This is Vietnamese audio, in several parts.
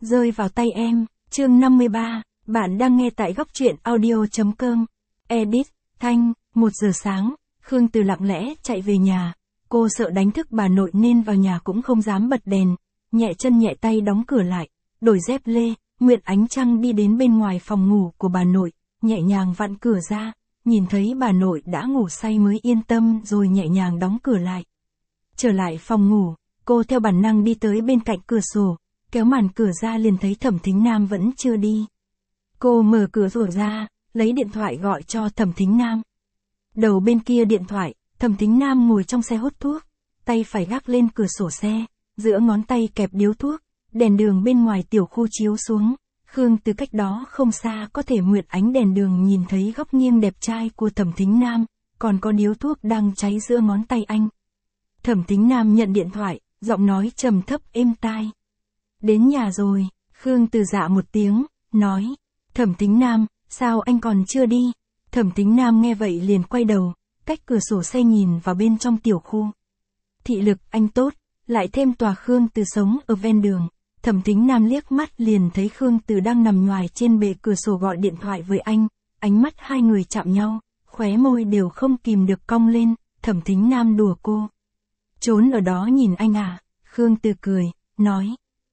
Rơi vào tay em, chương 53, bạn đang nghe tại góc truyện audio.com. Edit, Thanh, 1 giờ sáng, Khương Từ lặng lẽ chạy về nhà. Cô sợ đánh thức bà nội nên vào nhà cũng không dám bật đèn, nhẹ chân nhẹ tay đóng cửa lại, đổi dép lê. Nguyệt Ánh Trăng đi đến bên ngoài phòng ngủ của bà nội, nhẹ nhàng vặn cửa ra, nhìn thấy bà nội đã ngủ say mới yên tâm rồi nhẹ nhàng đóng cửa lại. Trở lại phòng ngủ, cô theo bản năng đi tới bên cạnh cửa sổ, kéo màn cửa ra liền thấy Thẩm Thính Nam vẫn chưa đi. Cô mở cửa sổ ra, lấy điện thoại gọi cho Thẩm Thính Nam. Đầu bên kia điện thoại, Thẩm Thính Nam ngồi trong xe hút thuốc, tay phải gác lên cửa sổ xe, giữa ngón tay kẹp điếu thuốc, đèn đường bên ngoài tiểu khu chiếu xuống. Khương từ cách đó không xa có thể mượn ánh đèn đường nhìn thấy góc nghiêng đẹp trai của Thẩm Thính Nam, còn có điếu thuốc đang cháy giữa ngón tay anh. Thẩm Thính Nam nhận điện thoại, giọng nói trầm thấp êm tai. Đến nhà rồi, Khương từ dạ một tiếng, nói. Thẩm Thính Nam, sao anh còn chưa đi? Thẩm Thính Nam nghe vậy liền quay đầu, cách cửa sổ xe nhìn vào bên trong tiểu khu. Thị lực anh tốt, lại thêm tòa Khương từ sống ở ven đường. Thẩm Thính Nam liếc mắt liền thấy Khương Từ đang nằm nhoài trên bệ cửa sổ gọi điện thoại với anh, ánh mắt hai người chạm nhau, khóe môi đều không kìm được cong lên. Thẩm Thính Nam đùa cô. Trốn ở đó nhìn anh à? Khương Từ cười, nói.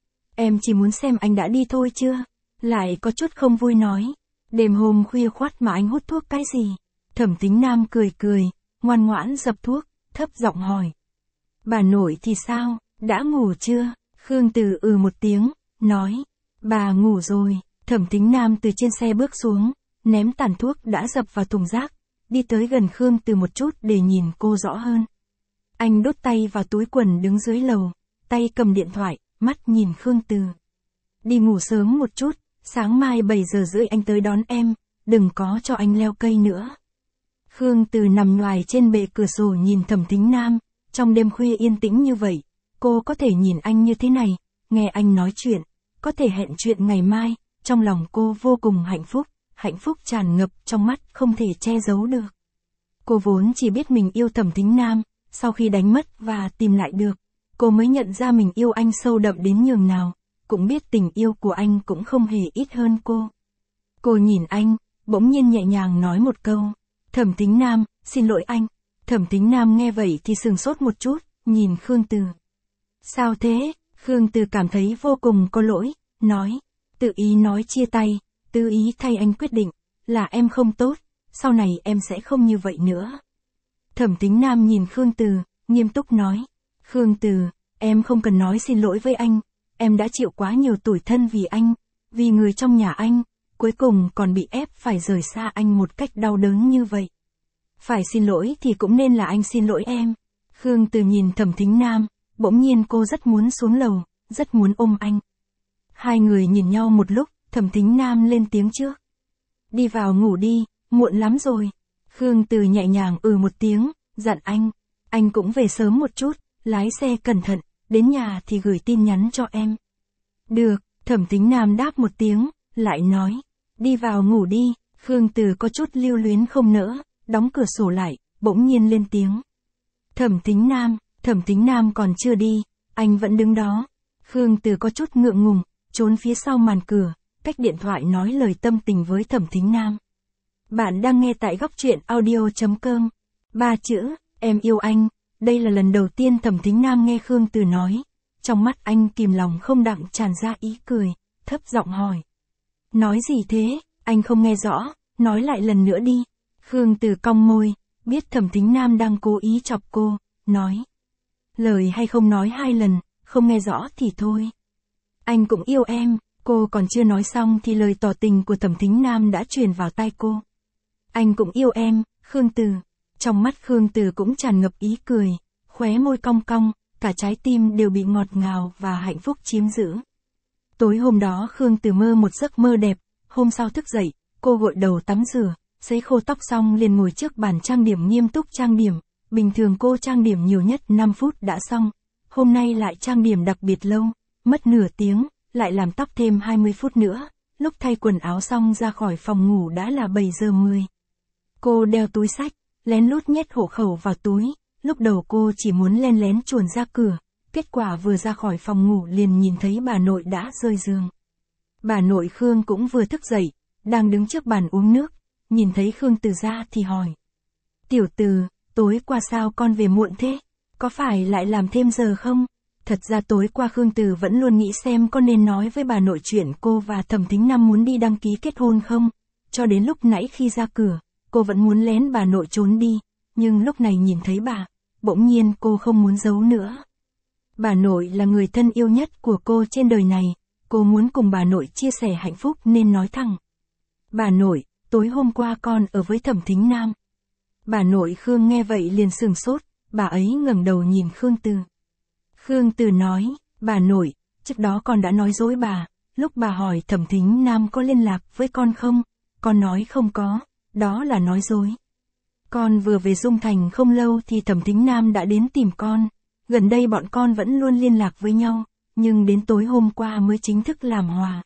Em chỉ muốn xem anh đã đi thôi chưa? Lại có chút không vui nói. Đêm hôm khuya khoắt mà anh hút thuốc cái gì? Thẩm Thính Nam cười cười, ngoan ngoãn dập thuốc, thấp giọng hỏi. Bà nội thì sao, đã ngủ chưa? Khương Từ một tiếng, nói. Bà ngủ rồi. Thẩm Thính Nam từ trên xe bước xuống, ném tàn thuốc đã dập vào thùng rác, đi tới gần Khương Từ một chút để nhìn cô rõ hơn. Anh đút tay vào túi quần đứng dưới lầu, tay cầm điện thoại, mắt nhìn Khương Từ. Đi ngủ sớm một chút, sáng mai 7 giờ rưỡi anh tới đón em, đừng có cho anh leo cây nữa. Khương Từ nằm nhoài trên bệ cửa sổ nhìn Thẩm Thính Nam, trong đêm khuya yên tĩnh như vậy, cô có thể nhìn anh như thế này, nghe anh nói chuyện, có thể hẹn chuyện ngày mai, trong lòng cô vô cùng hạnh phúc tràn ngập trong mắt không thể che giấu được. Cô vốn chỉ biết mình yêu Thẩm Thính Nam, sau khi đánh mất và tìm lại được, cô mới nhận ra mình yêu anh sâu đậm đến nhường nào, cũng biết tình yêu của anh cũng không hề ít hơn cô. Cô nhìn anh, bỗng nhiên nhẹ nhàng nói một câu, Thẩm Thính Nam, xin lỗi anh. Thẩm Thính Nam nghe vậy thì sừng sốt một chút, nhìn Khương Từ. Sao thế? Khương Từ cảm thấy vô cùng có lỗi, nói. Tự ý nói chia tay, tự ý thay anh quyết định, là em không tốt, sau này em sẽ không như vậy nữa. Thẩm Thính Nam nhìn Khương Từ, nghiêm túc nói. Khương Từ, em không cần nói xin lỗi với anh, em đã chịu quá nhiều tủi thân vì anh, vì người trong nhà anh, cuối cùng còn bị ép phải rời xa anh một cách đau đớn như vậy. Phải xin lỗi thì cũng nên là anh xin lỗi em. Khương Từ nhìn Thẩm Thính Nam, bỗng nhiên cô rất muốn xuống lầu, rất muốn ôm anh. Hai người nhìn nhau một lúc, Thẩm Thính Nam lên tiếng trước. Đi vào ngủ đi, muộn lắm rồi. Khương Từ nhẹ nhàng một tiếng, dặn anh cũng về sớm một chút, lái xe cẩn thận, đến nhà thì gửi tin nhắn cho em. Được, Thẩm Thính Nam đáp một tiếng, lại nói. Đi vào ngủ đi. Khương Từ có chút lưu luyến không nỡ, đóng cửa sổ lại, bỗng nhiên lên tiếng. Thẩm Thính Nam còn chưa đi, anh vẫn đứng đó. Khương Từ có chút ngượng ngùng, trốn phía sau màn cửa, cách điện thoại nói lời tâm tình với Thẩm Thính Nam. Bạn đang nghe tại góc truyện audio.com. 3 chữ, em yêu anh. Đây là lần đầu tiên Thẩm Thính Nam nghe Khương Từ nói. Trong mắt anh kìm lòng không đặng tràn ra ý cười, thấp giọng hỏi. Nói gì thế, anh không nghe rõ, nói lại lần nữa đi. Khương Từ cong môi, biết Thẩm Thính Nam đang cố ý chọc cô, nói. Lời hay không nói 2 lần, không nghe rõ thì thôi. Anh cũng yêu em. Cô còn chưa nói xong thì lời tỏ tình của Thẩm Thính Nam đã truyền vào tai cô. Anh cũng yêu em, Khương Từ. Trong mắt Khương Từ cũng tràn ngập ý cười, khóe môi cong cong, cả trái tim đều bị ngọt ngào và hạnh phúc chiếm giữ. Tối hôm đó Khương Từ mơ một giấc mơ đẹp, hôm sau thức dậy, cô gội đầu tắm rửa, sấy khô tóc xong liền ngồi trước bàn trang điểm nghiêm túc trang điểm. Bình thường cô trang điểm nhiều nhất 5 phút đã xong, hôm nay lại trang điểm đặc biệt lâu, mất nửa tiếng, lại làm tóc thêm 20 phút nữa, lúc thay quần áo xong ra khỏi phòng ngủ đã là 7 giờ 10. Cô đeo túi xách, lén lút nhét hộ khẩu vào túi, lúc đầu cô chỉ muốn len lén chuồn ra cửa, kết quả vừa ra khỏi phòng ngủ liền nhìn thấy bà nội đã rời giường. Bà nội Khương cũng vừa thức dậy, đang đứng trước bàn uống nước, nhìn thấy Khương Từ ra thì hỏi. Tiểu Từ, tối qua sao con về muộn thế? Có phải lại làm thêm giờ không? Thật ra tối qua Khương Từ vẫn luôn nghĩ xem có nên nói với bà nội chuyện cô và Thẩm Thính Nam muốn đi đăng ký kết hôn không. Cho đến lúc nãy khi ra cửa, cô vẫn muốn lén bà nội trốn đi, nhưng lúc này nhìn thấy bà, bỗng nhiên cô không muốn giấu nữa. Bà nội là người thân yêu nhất của cô trên đời này, cô muốn cùng bà nội chia sẻ hạnh phúc nên nói thẳng. Bà nội, tối hôm qua con ở với Thẩm Thính Nam. Bà nội Khương nghe vậy liền sửng sốt, bà ấy ngẩng đầu nhìn Khương Từ. Khương Từ nói, bà nội, trước đó con đã nói dối bà, lúc bà hỏi Thẩm Thính Nam có liên lạc với con không, con nói không có, đó là nói dối. Con vừa về Dung Thành không lâu thì Thẩm Thính Nam đã đến tìm con, gần đây bọn con vẫn luôn liên lạc với nhau, nhưng đến tối hôm qua mới chính thức làm hòa.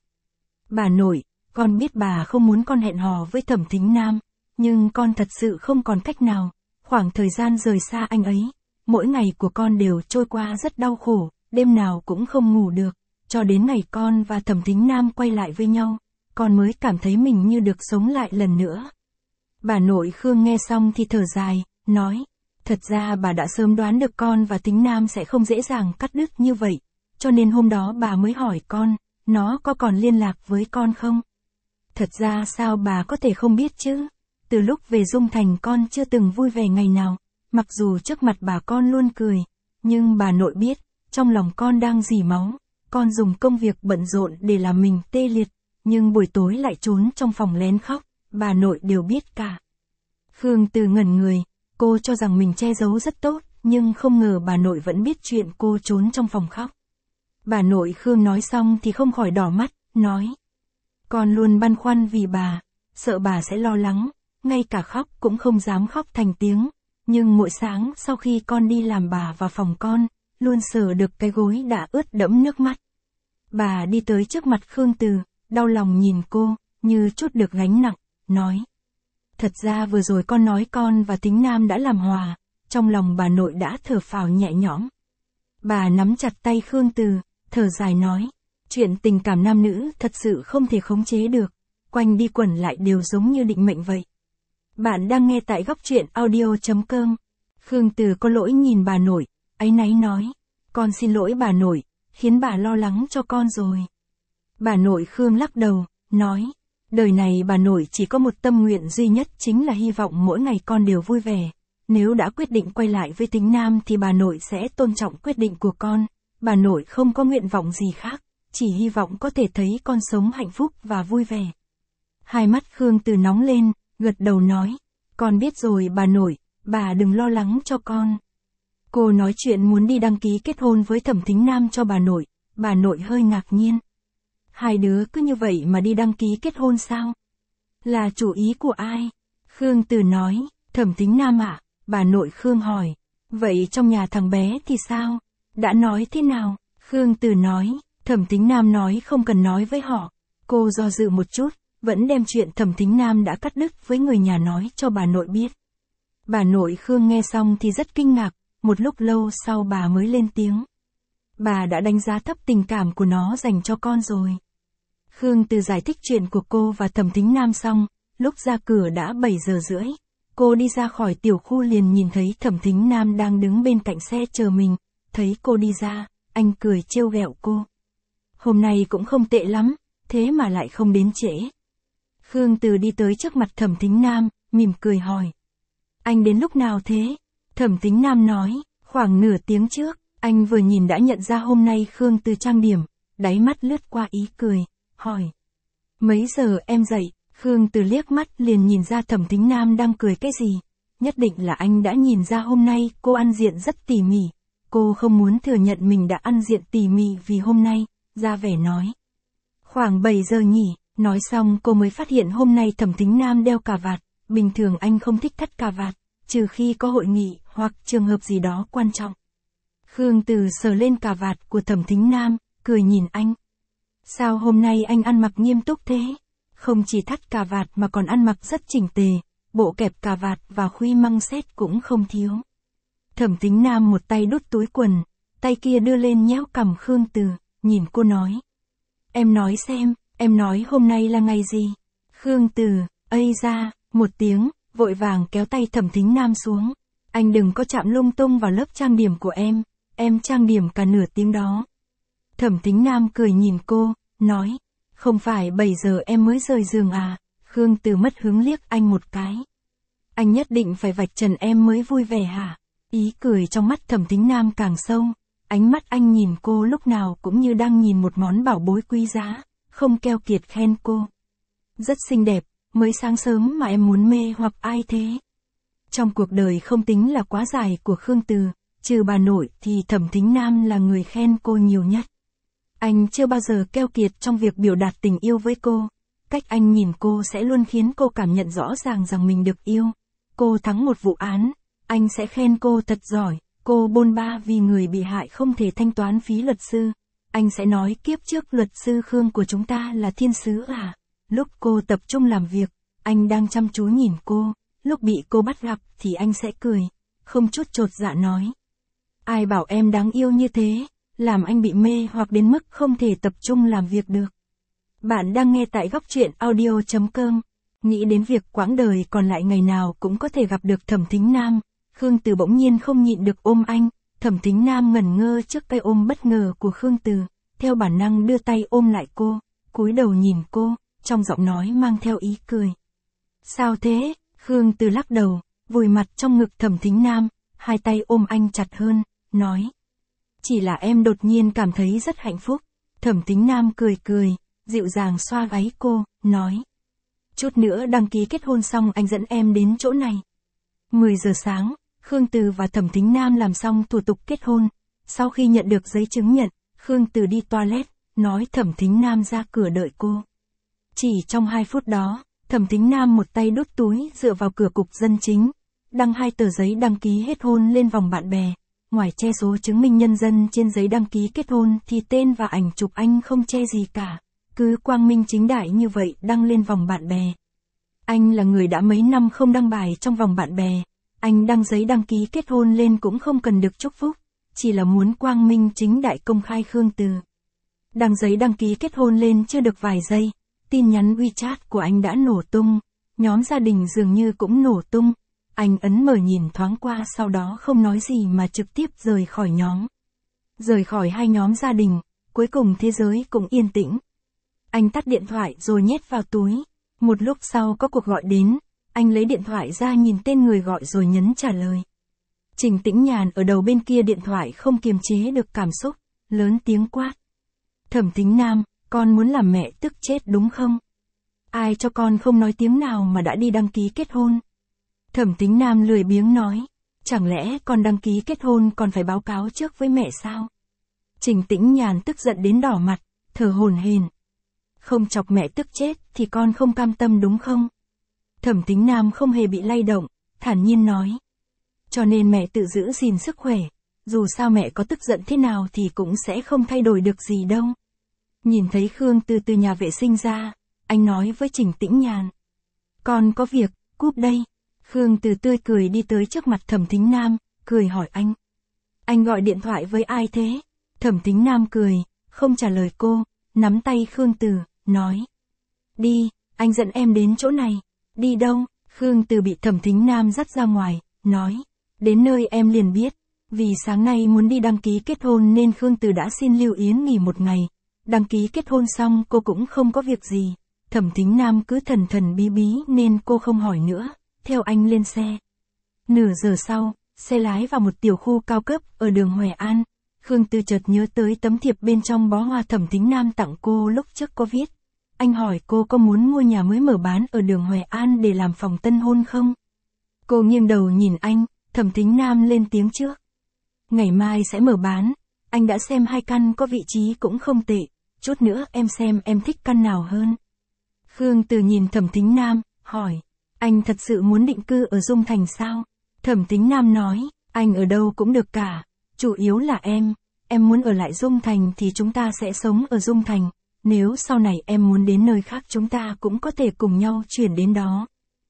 Bà nội, con biết bà không muốn con hẹn hò với Thẩm Thính Nam, nhưng con thật sự không còn cách nào, khoảng thời gian rời xa anh ấy, mỗi ngày của con đều trôi qua rất đau khổ, đêm nào cũng không ngủ được, cho đến ngày con và Thẩm Thính Nam quay lại với nhau, con mới cảm thấy mình như được sống lại lần nữa. Bà nội Khương nghe xong thì thở dài, nói, thật ra bà đã sớm đoán được con và Thính Nam sẽ không dễ dàng cắt đứt như vậy, cho nên hôm đó bà mới hỏi con, nó có còn liên lạc với con không? Thật ra sao bà có thể không biết chứ? Từ lúc về Dung Thành con chưa từng vui vẻ ngày nào, mặc dù trước mặt bà con luôn cười, nhưng bà nội biết, trong lòng con đang rỉ máu, con dùng công việc bận rộn để làm mình tê liệt, nhưng buổi tối lại trốn trong phòng lén khóc, bà nội đều biết cả. Khương Từ ngẩn người, cô cho rằng mình che giấu rất tốt, nhưng không ngờ bà nội vẫn biết chuyện cô trốn trong phòng khóc. Bà nội Khương nói xong thì không khỏi đỏ mắt, nói. Con luôn băn khoăn vì bà, sợ bà sẽ lo lắng, ngay cả khóc cũng không dám khóc thành tiếng. Nhưng mỗi sáng sau khi con đi làm bà vào phòng con, luôn sờ được cái gối đã ướt đẫm nước mắt. Bà đi tới trước mặt Khương Từ, đau lòng nhìn cô, như chút được gánh nặng, nói. Thật ra vừa rồi con nói con và Thính Nam đã làm hòa, trong lòng bà nội đã thở phào nhẹ nhõm. Bà nắm chặt tay Khương Từ, thở dài nói. Chuyện tình cảm nam nữ thật sự không thể khống chế được, quanh đi quẩn lại đều giống như định mệnh vậy. Bạn đang nghe tại góc truyện audio.com. Khương Từ có lỗi nhìn bà nội, áy náy nói. Con xin lỗi bà nội, khiến bà lo lắng cho con rồi. Bà nội Khương lắc đầu, nói. Đời này bà nội chỉ có một tâm nguyện duy nhất chính là hy vọng mỗi ngày con đều vui vẻ. Nếu đã quyết định quay lại với Thính Nam thì bà nội sẽ tôn trọng quyết định của con. Bà nội không có nguyện vọng gì khác, chỉ hy vọng có thể thấy con sống hạnh phúc và vui vẻ. Hai mắt Khương Từ nóng lên, gật đầu nói. Con biết rồi bà nội, bà đừng lo lắng cho con. Cô nói chuyện muốn đi đăng ký kết hôn với Thẩm Thính Nam cho bà nội hơi ngạc nhiên. Hai đứa cứ như vậy mà đi đăng ký kết hôn sao? Là chủ ý của ai? Khương Từ nói, Thẩm Thính Nam ạ, bà nội Khương hỏi. Vậy trong nhà thằng bé thì sao? Đã nói thế nào? Khương Từ nói, Thẩm Thính Nam nói không cần nói với họ. Cô do dự một chút, vẫn đem chuyện Thẩm Thính Nam đã cắt đứt với người nhà nói cho bà nội biết. Bà nội Khương nghe xong thì rất kinh ngạc, một lúc lâu sau bà mới lên tiếng. Bà đã đánh giá thấp tình cảm của nó dành cho con rồi. Khương Từ giải thích chuyện của cô và Thẩm Thính Nam xong, lúc ra cửa đã 7 giờ rưỡi. Cô đi ra khỏi tiểu khu liền nhìn thấy Thẩm Thính Nam đang đứng bên cạnh xe chờ mình, thấy cô đi ra, anh cười trêu ghẹo cô. Hôm nay cũng không tệ lắm, thế mà lại không đến trễ. Khương Từ đi tới trước mặt Thẩm Thính Nam, mỉm cười hỏi. Anh đến lúc nào thế? Thẩm Thính Nam nói, khoảng nửa tiếng trước, anh vừa nhìn đã nhận ra hôm nay Khương Từ trang điểm, đáy mắt lướt qua ý cười, hỏi. Mấy giờ em dậy? Khương Từ liếc mắt liền nhìn ra Thẩm Thính Nam đang cười cái gì. Nhất định là anh đã nhìn ra hôm nay cô ăn diện rất tỉ mỉ. Cô không muốn thừa nhận mình đã ăn diện tỉ mỉ vì hôm nay, ra vẻ nói. Khoảng 7 giờ nhỉ, nói xong cô mới phát hiện hôm nay Thẩm Thính Nam đeo cà vạt, bình thường anh không thích thắt cà vạt, trừ khi có hội nghị hoặc trường hợp gì đó quan trọng. Khương Từ sờ lên cà vạt của Thẩm Thính Nam, cười nhìn anh. Sao hôm nay anh ăn mặc nghiêm túc thế? Không chỉ thắt cà vạt mà còn ăn mặc rất chỉnh tề, bộ kẹp cà vạt và khuy măng xét cũng không thiếu. Thẩm Thính Nam một tay đút túi quần, tay kia đưa lên nhéo cằm Khương Từ, nhìn cô nói. Em nói xem, Em nói hôm nay là ngày gì? Khương Từ, ây ra, một tiếng, vội vàng kéo tay Thẩm Thính Nam xuống. Anh đừng có chạm lung tung vào lớp trang điểm của em trang điểm cả nửa tiếng đó. Thẩm Thính Nam cười nhìn cô, nói, không phải 7 giờ em mới rời giường à? Khương Từ mất hứng liếc anh một cái. Anh nhất định phải vạch trần em mới vui vẻ hả? Ý cười trong mắt Thẩm Thính Nam càng sâu, ánh mắt anh nhìn cô lúc nào cũng như đang nhìn một món bảo bối quý giá, không keo kiệt khen cô. Rất xinh đẹp, mới sáng sớm mà em muốn mê hoặc ai thế? Trong cuộc đời không tính là quá dài của Khương Từ, trừ bà nội thì Thẩm Thính Nam là người khen cô nhiều nhất. Anh chưa bao giờ keo kiệt trong việc biểu đạt tình yêu với cô. Cách anh nhìn cô sẽ luôn khiến cô cảm nhận rõ ràng rằng mình được yêu. Cô thắng một vụ án, anh sẽ khen cô thật giỏi. Cô bôn ba vì người bị hại không thể thanh toán phí luật sư. Anh sẽ nói kiếp trước luật sư Khương của chúng ta là thiên sứ à? Lúc cô tập trung làm việc, anh đang chăm chú nhìn cô. Lúc bị cô bắt gặp thì anh sẽ cười, không chút chột dạ nói. Ai bảo em đáng yêu như thế, làm anh bị mê hoặc đến mức không thể tập trung làm việc được. Bạn đang nghe tại góc truyện audio.com. Nghĩ đến việc quãng đời còn lại ngày nào cũng có thể gặp được Thẩm Thính Nam, Khương Từ bỗng nhiên không nhịn được ôm anh. Thẩm Thính Nam ngẩn ngơ trước cái ôm bất ngờ của Khương Từ, theo bản năng đưa tay ôm lại cô, cúi đầu nhìn cô, trong giọng nói mang theo ý cười. Sao thế? Khương Từ lắc đầu, vùi mặt trong ngực Thẩm Thính Nam, hai tay ôm anh chặt hơn, nói. Chỉ là em đột nhiên cảm thấy rất hạnh phúc. Thẩm Thính Nam cười cười, dịu dàng xoa gáy cô, nói. Chút nữa đăng ký kết hôn xong anh dẫn em đến chỗ này. 10 giờ sáng, Khương Từ và Thẩm Thính Nam làm xong thủ tục kết hôn. Sau khi nhận được giấy chứng nhận, Khương Từ đi toilet, nói Thẩm Thính Nam ra cửa đợi cô. Chỉ trong 2 phút đó, Thẩm Thính Nam một tay đút túi dựa vào cửa cục dân chính, đăng 2 tờ giấy đăng ký kết hôn lên vòng bạn bè. Ngoài che số chứng minh nhân dân trên giấy đăng ký kết hôn thì tên và ảnh chụp anh không che gì cả. Cứ quang minh chính đại như vậy đăng lên vòng bạn bè. Anh là người đã mấy năm không đăng bài trong vòng bạn bè. Anh đăng giấy đăng ký kết hôn lên cũng không cần được chúc phúc, chỉ là muốn quang minh chính đại công khai Khương Từ. Đăng giấy đăng ký kết hôn lên chưa được vài giây, tin nhắn WeChat của anh đã nổ tung, nhóm gia đình dường như cũng nổ tung. Anh ấn mở nhìn thoáng qua sau đó không nói gì mà trực tiếp rời khỏi nhóm. Rời khỏi 2 nhóm gia đình, cuối cùng thế giới cũng yên tĩnh. Anh tắt điện thoại rồi nhét vào túi. Một lúc sau có cuộc gọi đến, anh lấy điện thoại ra nhìn tên người gọi rồi nhấn trả lời. Trình Tĩnh Nhàn ở đầu bên kia điện thoại không kiềm chế được cảm xúc, lớn tiếng quát. Thẩm Thính Nam, con muốn làm mẹ tức chết đúng không? Ai cho con không nói tiếng nào mà đã đi đăng ký kết hôn? Thẩm Thính Nam lười biếng nói, chẳng lẽ con đăng ký kết hôn còn phải báo cáo trước với mẹ sao? Trình Tĩnh Nhàn tức giận đến đỏ mặt, thở hổn hển. Không chọc mẹ tức chết thì con không cam tâm đúng không? Thẩm Thính Nam không hề bị lay động, thản nhiên nói. Cho nên mẹ tự giữ gìn sức khỏe, dù sao mẹ có tức giận thế nào thì cũng sẽ không thay đổi được gì đâu. Nhìn thấy Khương từ nhà vệ sinh ra, anh nói với Trình Tĩnh Nhàn. Con có việc, cúp đây. Khương Từ tươi cười đi tới trước mặt Thẩm Thính Nam, cười hỏi anh. Anh gọi điện thoại với ai thế? Thẩm Thính Nam cười, không trả lời cô, nắm tay Khương Từ, nói. Đi, anh dẫn em đến chỗ này. Đi đâu? Khương Từ bị Thẩm Thính Nam dắt ra ngoài, nói. Đến nơi em liền biết. Vì sáng nay muốn đi đăng ký kết hôn nên Khương Từ đã xin Lưu Yến nghỉ một ngày. Đăng ký kết hôn xong cô cũng không có việc gì. Thẩm Thính Nam cứ thần thần bí bí nên cô không hỏi nữa. Theo anh lên xe. Nửa giờ sau, xe lái vào một tiểu khu cao cấp ở đường Hoè An. Khương Từ chợt nhớ tới tấm thiệp bên trong bó hoa Thẩm Thính Nam tặng cô lúc trước có viết. Anh hỏi cô có muốn mua nhà mới mở bán ở đường Hoè An để làm phòng tân hôn không? Cô nghiêng đầu nhìn anh, Thẩm Thính Nam lên tiếng trước. Ngày mai sẽ mở bán, anh đã xem 2 căn có vị trí cũng không tệ, chút nữa em xem em thích căn nào hơn. Khương Từ nhìn Thẩm Thính Nam, hỏi. Anh thật sự muốn định cư ở Dung Thành sao? Thẩm Thính Nam nói, anh ở đâu cũng được cả, chủ yếu là em muốn ở lại Dung Thành thì chúng ta sẽ sống ở Dung Thành, nếu sau này em muốn đến nơi khác chúng ta cũng có thể cùng nhau chuyển đến đó.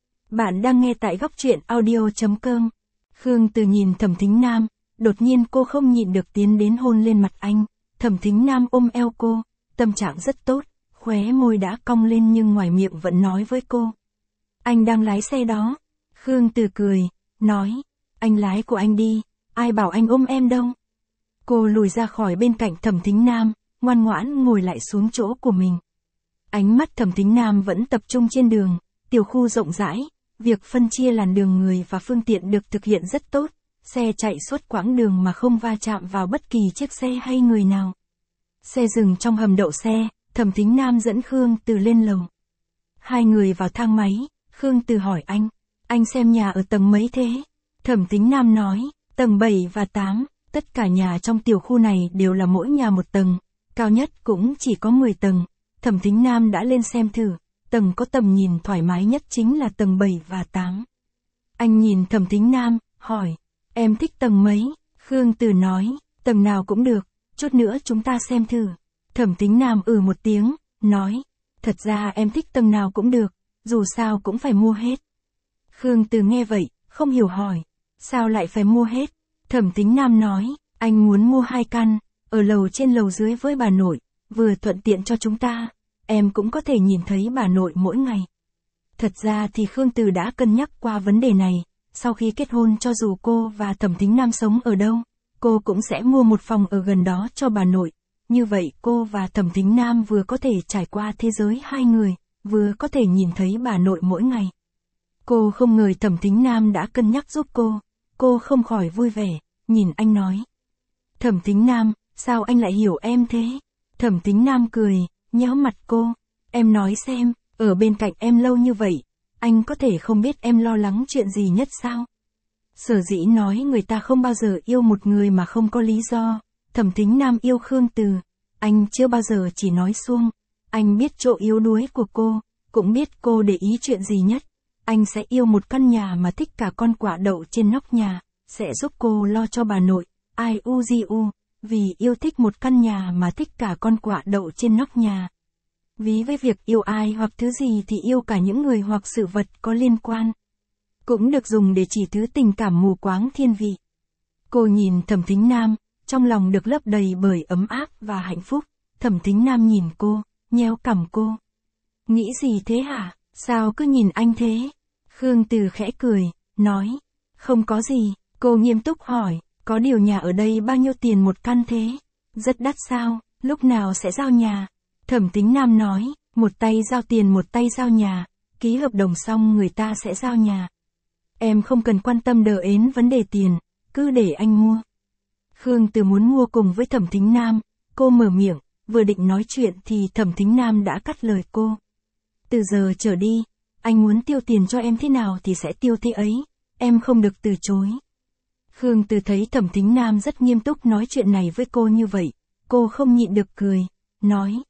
Bạn đang nghe tại góc truyện audio.com. Khương Từ nhìn Thẩm Thính Nam, đột nhiên cô không nhịn được tiến đến hôn lên mặt anh. Thẩm Thính Nam ôm eo cô, tâm trạng rất tốt, khóe môi đã cong lên nhưng ngoài miệng vẫn nói với cô. Anh đang lái xe đó. Khương Từ cười, nói, anh lái của anh đi, ai bảo anh ôm em đâu. Cô lùi ra khỏi bên cạnh Thẩm Thính Nam, ngoan ngoãn ngồi lại xuống chỗ của mình. Ánh mắt Thẩm Thính Nam vẫn tập trung trên đường, tiểu khu rộng rãi, việc phân chia làn đường người và phương tiện được thực hiện rất tốt, xe chạy suốt quãng đường mà không va chạm vào bất kỳ chiếc xe hay người nào. Xe dừng trong hầm đậu xe, Thẩm Thính Nam dẫn Khương Từ lên lầu. Hai người vào thang máy, Khương Từ hỏi anh xem nhà ở tầng mấy thế? Thẩm Thính Nam nói, tầng 7 và 8, tất cả nhà trong tiểu khu này đều là mỗi nhà một tầng, cao nhất cũng chỉ có 10 tầng. Thẩm Thính Nam đã lên xem thử, tầng có tầm nhìn thoải mái nhất chính là tầng 7 và 8. Anh nhìn Thẩm Thính Nam, hỏi, em thích tầng mấy? Khương Từ nói, tầng nào cũng được, chút nữa chúng ta xem thử. Thẩm Thính Nam một tiếng, nói, thật ra em thích tầng nào cũng được, dù sao cũng phải mua hết. Khương Từ nghe vậy, không hiểu hỏi, sao lại phải mua hết? Thẩm Thính Nam nói, anh muốn mua 2 căn, ở lầu trên lầu dưới với bà nội, vừa thuận tiện cho chúng ta, em cũng có thể nhìn thấy bà nội mỗi ngày. Thật ra thì Khương Từ đã cân nhắc qua vấn đề này, sau khi kết hôn cho dù cô và Thẩm Thính Nam sống ở đâu, cô cũng sẽ mua một phòng ở gần đó cho bà nội. Như vậy cô và Thẩm Thính Nam vừa có thể trải qua thế giới hai người, vừa có thể nhìn thấy bà nội mỗi ngày. Cô không ngờ Thẩm Thính Nam đã cân nhắc giúp cô không khỏi vui vẻ, nhìn anh nói. Thẩm Thính Nam, sao anh lại hiểu em thế? Thẩm Thính Nam cười, nhéo mặt cô, em nói xem, ở bên cạnh em lâu như vậy, anh có thể không biết em lo lắng chuyện gì nhất sao? Sở dĩ nói người ta không bao giờ yêu một người mà không có lý do. Thẩm Thính Nam yêu Khương Từ, anh chưa bao giờ chỉ nói suông, anh biết chỗ yếu đuối của cô, cũng biết cô để ý chuyện gì nhất. Anh sẽ yêu một căn nhà mà thích cả con quạ đậu trên nóc nhà, sẽ giúp cô lo cho bà nội, IUGU, vì yêu thích một căn nhà mà thích cả con quạ đậu trên nóc nhà. Ví với việc yêu ai hoặc thứ gì thì yêu cả những người hoặc sự vật có liên quan. Cũng được dùng để chỉ thứ tình cảm mù quáng thiên vị. Cô nhìn Thẩm Thính Nam, trong lòng được lấp đầy bởi ấm áp và hạnh phúc. Thẩm Thính Nam nhìn cô, nhéo cằm cô. Nghĩ gì thế hả? Sao cứ nhìn anh thế? Khương Từ khẽ cười, nói. Không có gì. Cô nghiêm túc hỏi, có điều nhà ở đây bao nhiêu tiền một căn thế? Rất đắt sao? Lúc nào sẽ giao nhà? Thẩm Thính Nam nói, một tay giao tiền một tay giao nhà. Ký hợp đồng xong người ta sẽ giao nhà. Em không cần quan tâm đờ ến vấn đề tiền, cứ để anh mua. Khương Từ muốn mua cùng với Thẩm Thính Nam, cô mở miệng, vừa định nói chuyện thì Thẩm Thính Nam đã cắt lời cô. Từ giờ trở đi, anh muốn tiêu tiền cho em thế nào thì sẽ tiêu thế ấy, em không được từ chối. Khương Từ thấy Thẩm Thính Nam rất nghiêm túc nói chuyện này với cô như vậy, cô không nhịn được cười, nói.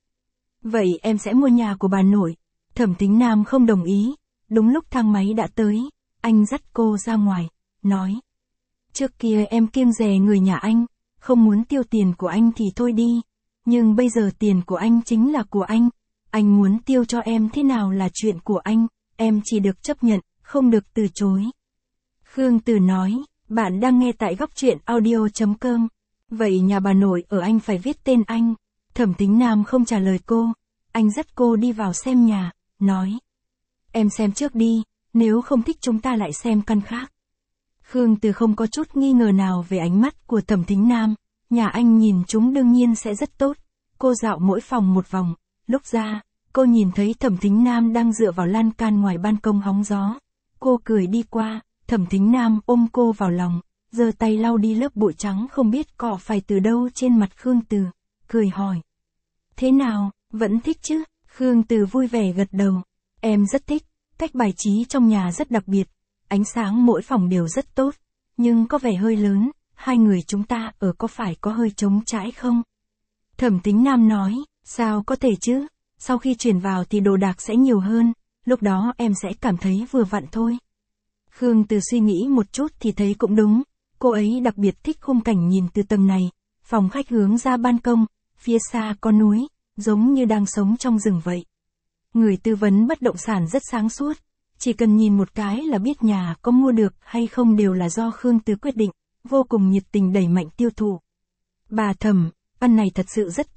Vậy em sẽ mua nhà của bà nội. Thẩm Thính Nam không đồng ý, đúng lúc thang máy đã tới, anh dắt cô ra ngoài, nói. Trước kia em kiêng dè người nhà anh, không muốn tiêu tiền của anh thì thôi đi, nhưng bây giờ tiền của anh chính là của anh muốn tiêu cho em thế nào là chuyện của anh, em chỉ được chấp nhận, không được từ chối. Khương Từ nói, bạn đang nghe tại góc truyện audio.com, vậy nhà bà nội ở anh phải viết tên anh. Thẩm Thính Nam không trả lời cô, anh dắt cô đi vào xem nhà, nói. Em xem trước đi, nếu không thích chúng ta lại xem căn khác. Khương Từ không có chút nghi ngờ nào về ánh mắt của Thẩm Thính Nam, nhà anh nhìn chúng đương nhiên sẽ rất tốt. Cô dạo mỗi phòng một vòng, lúc ra, cô nhìn thấy Thẩm Thính Nam đang dựa vào lan can ngoài ban công hóng gió. Cô cười đi qua, Thẩm Thính Nam ôm cô vào lòng, giơ tay lau đi lớp bụi trắng không biết cọ phải từ đâu trên mặt Khương Từ, cười hỏi. Thế nào, vẫn thích chứ? Khương Từ vui vẻ gật đầu. Em rất thích, cách bài trí trong nhà rất đặc biệt, ánh sáng mỗi phòng đều rất tốt, nhưng có vẻ hơi lớn, hai người chúng ta ở có phải có hơi trống trải không? Thẩm Thính Nam nói, sao có thể chứ, sau khi chuyển vào thì đồ đạc sẽ nhiều hơn, lúc đó em sẽ cảm thấy vừa vặn thôi. Khương Từ suy nghĩ một chút thì thấy cũng đúng, cô ấy đặc biệt thích khung cảnh nhìn từ tầng này, phòng khách hướng ra ban công, phía xa có núi, giống như đang sống trong rừng vậy. Người tư vấn bất động sản rất sáng suốt, chỉ cần nhìn một cái là biết nhà có mua được hay không đều là do Khương Từ quyết định, vô cùng nhiệt tình đẩy mạnh tiêu thụ. Bà Thẩm, căn này thật sự rất tốt,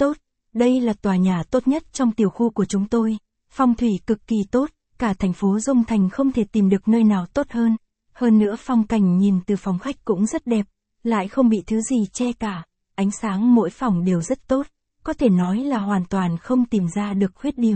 Đây là tòa nhà tốt nhất trong tiểu khu của chúng tôi. Phong thủy cực kỳ tốt, cả thành phố Dung Thành không thể tìm được nơi nào tốt hơn. Hơn nữa phong cảnh nhìn từ phòng khách cũng rất đẹp, lại không bị thứ gì che cả. Ánh sáng mỗi phòng đều rất tốt, có thể nói là hoàn toàn không tìm ra được khuyết điểm.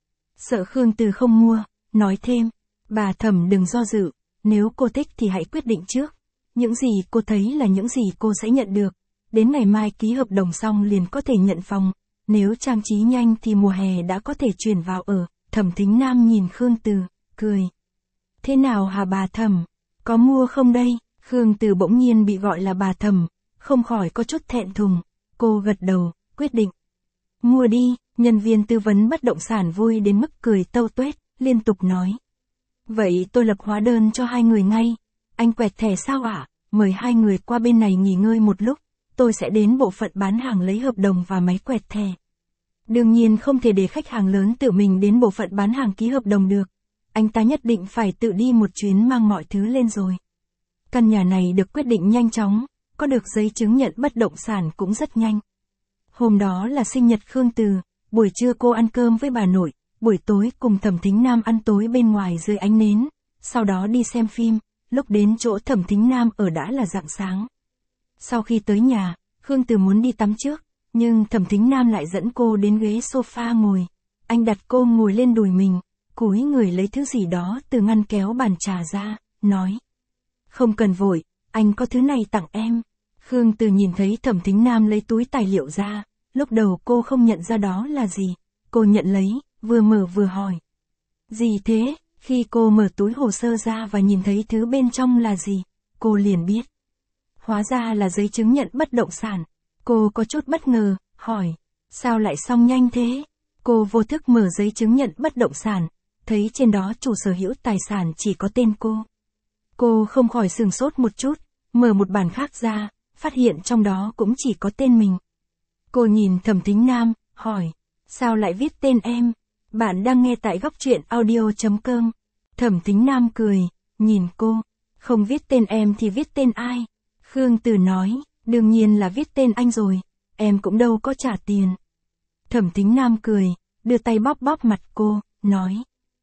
Sợ Khương Từ không mua, nói thêm, bà Thẩm đừng do dự, nếu cô thích thì hãy quyết định trước. Những gì cô thấy là những gì cô sẽ nhận được. Đến ngày mai ký hợp đồng xong liền có thể nhận phòng. Nếu trang trí nhanh thì mùa hè đã có thể chuyển vào ở. Thẩm Thính Nam nhìn Khương Từ, cười. Thế nào hả bà Thẩm? Có mua không đây? Khương Từ bỗng nhiên bị gọi là bà Thẩm, không khỏi có chút thẹn thùng. Cô gật đầu, quyết định. Mua đi, nhân viên tư vấn bất động sản vui đến mức cười tâu tuét, liên tục nói. Vậy tôi lập hóa đơn cho hai người ngay. Anh quẹt thẻ sao ạ? Mời hai người qua bên này nghỉ ngơi một lúc. Tôi sẽ đến bộ phận bán hàng lấy hợp đồng và máy quẹt thẻ. Đương nhiên không thể để khách hàng lớn tự mình đến bộ phận bán hàng ký hợp đồng được. Anh ta nhất định phải tự đi một chuyến mang mọi thứ lên rồi. Căn nhà này được quyết định nhanh chóng, có được giấy chứng nhận bất động sản cũng rất nhanh. Hôm đó là sinh nhật Khương Từ, buổi trưa cô ăn cơm với bà nội, buổi tối cùng Thẩm Thính Nam ăn tối bên ngoài dưới ánh nến, sau đó đi xem phim, lúc đến chỗ Thẩm Thính Nam ở đã là rạng sáng. Sau khi tới nhà, Khương Từ muốn đi tắm trước, nhưng Thẩm Thính Nam lại dẫn cô đến ghế sofa ngồi. Anh đặt cô ngồi lên đùi mình, cúi người lấy thứ gì đó từ ngăn kéo bàn trà ra, nói. Không cần vội, anh có thứ này tặng em. Khương Từ nhìn thấy Thẩm Thính Nam lấy túi tài liệu ra, lúc đầu cô không nhận ra đó là gì. Cô nhận lấy, vừa mở vừa hỏi. Gì thế? Khi cô mở túi hồ sơ ra và nhìn thấy thứ bên trong là gì, cô liền biết. Hóa ra là giấy chứng nhận bất động sản. Cô có chút bất ngờ, hỏi. Sao lại xong nhanh thế? Cô vô thức mở giấy chứng nhận bất động sản, thấy trên đó chủ sở hữu tài sản chỉ có tên cô. Cô không khỏi sửng sốt một chút, mở một bản khác ra, phát hiện trong đó cũng chỉ có tên mình. Cô nhìn Thẩm Thính Nam, hỏi. Sao lại viết tên em? Bạn đang nghe tại góc truyện audio.com. Thẩm Thính Nam cười, nhìn cô. Không viết tên em thì viết tên ai? Khương Từ nói, đương nhiên là viết tên anh rồi, em cũng đâu có trả tiền. Thẩm Thính Nam cười, đưa tay bóp bóp mặt cô, nói.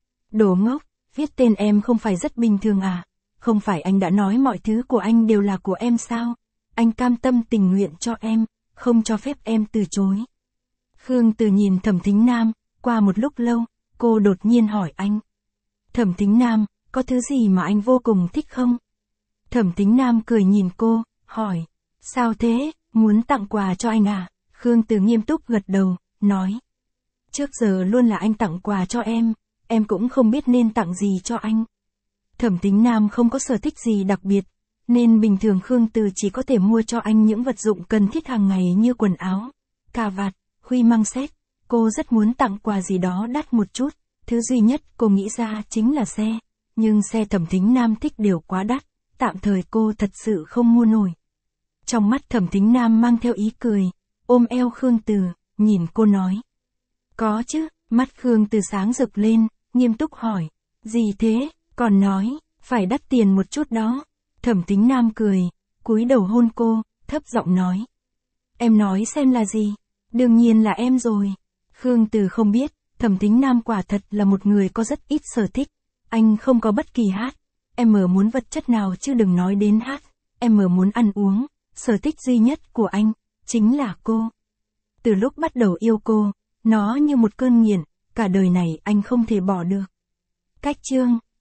Đồ ngốc, viết tên em không phải rất bình thường à? Không phải anh đã nói mọi thứ của anh đều là của em sao? Anh cam tâm tình nguyện cho em, không cho phép em từ chối. Khương Từ nhìn Thẩm Thính Nam, qua một lúc lâu, cô đột nhiên hỏi anh. Thẩm Thính Nam, có thứ gì mà anh vô cùng thích không? Thẩm Thính Nam cười nhìn cô, hỏi. Sao thế, muốn tặng quà cho anh à? Khương Từ nghiêm túc gật đầu, nói. Trước giờ luôn là anh tặng quà cho em cũng không biết nên tặng gì cho anh. Thẩm Thính Nam không có sở thích gì đặc biệt, nên bình thường Khương Từ chỉ có thể mua cho anh những vật dụng cần thiết hàng ngày như quần áo, cà vạt, khuy măng séc. Cô rất muốn tặng quà gì đó đắt một chút, thứ duy nhất cô nghĩ ra chính là xe, nhưng xe Thẩm Thính Nam thích đều quá đắt, tạm thời cô thật sự không mua nổi. Trong mắt Thẩm Thính Nam mang theo ý cười, ôm eo Khương Từ, nhìn cô nói. Có chứ, mắt Khương Từ sáng rực lên, nghiêm túc hỏi. Gì thế, còn nói, phải đắt tiền một chút đó. Thẩm Thính Nam cười, cúi đầu hôn cô, thấp giọng nói. Em nói xem là gì? Đương nhiên là em rồi. Khương Từ không biết, Thẩm Thính Nam quả thật là một người có rất ít sở thích. Anh không có bất kỳ hát. Em muốn vật chất nào chứ đừng nói đến hát. Em muốn ăn uống. Sở thích duy nhất của anh, chính là cô. Từ lúc bắt đầu yêu cô, nó như một cơn nghiện, cả đời này anh không thể bỏ được. Cách chương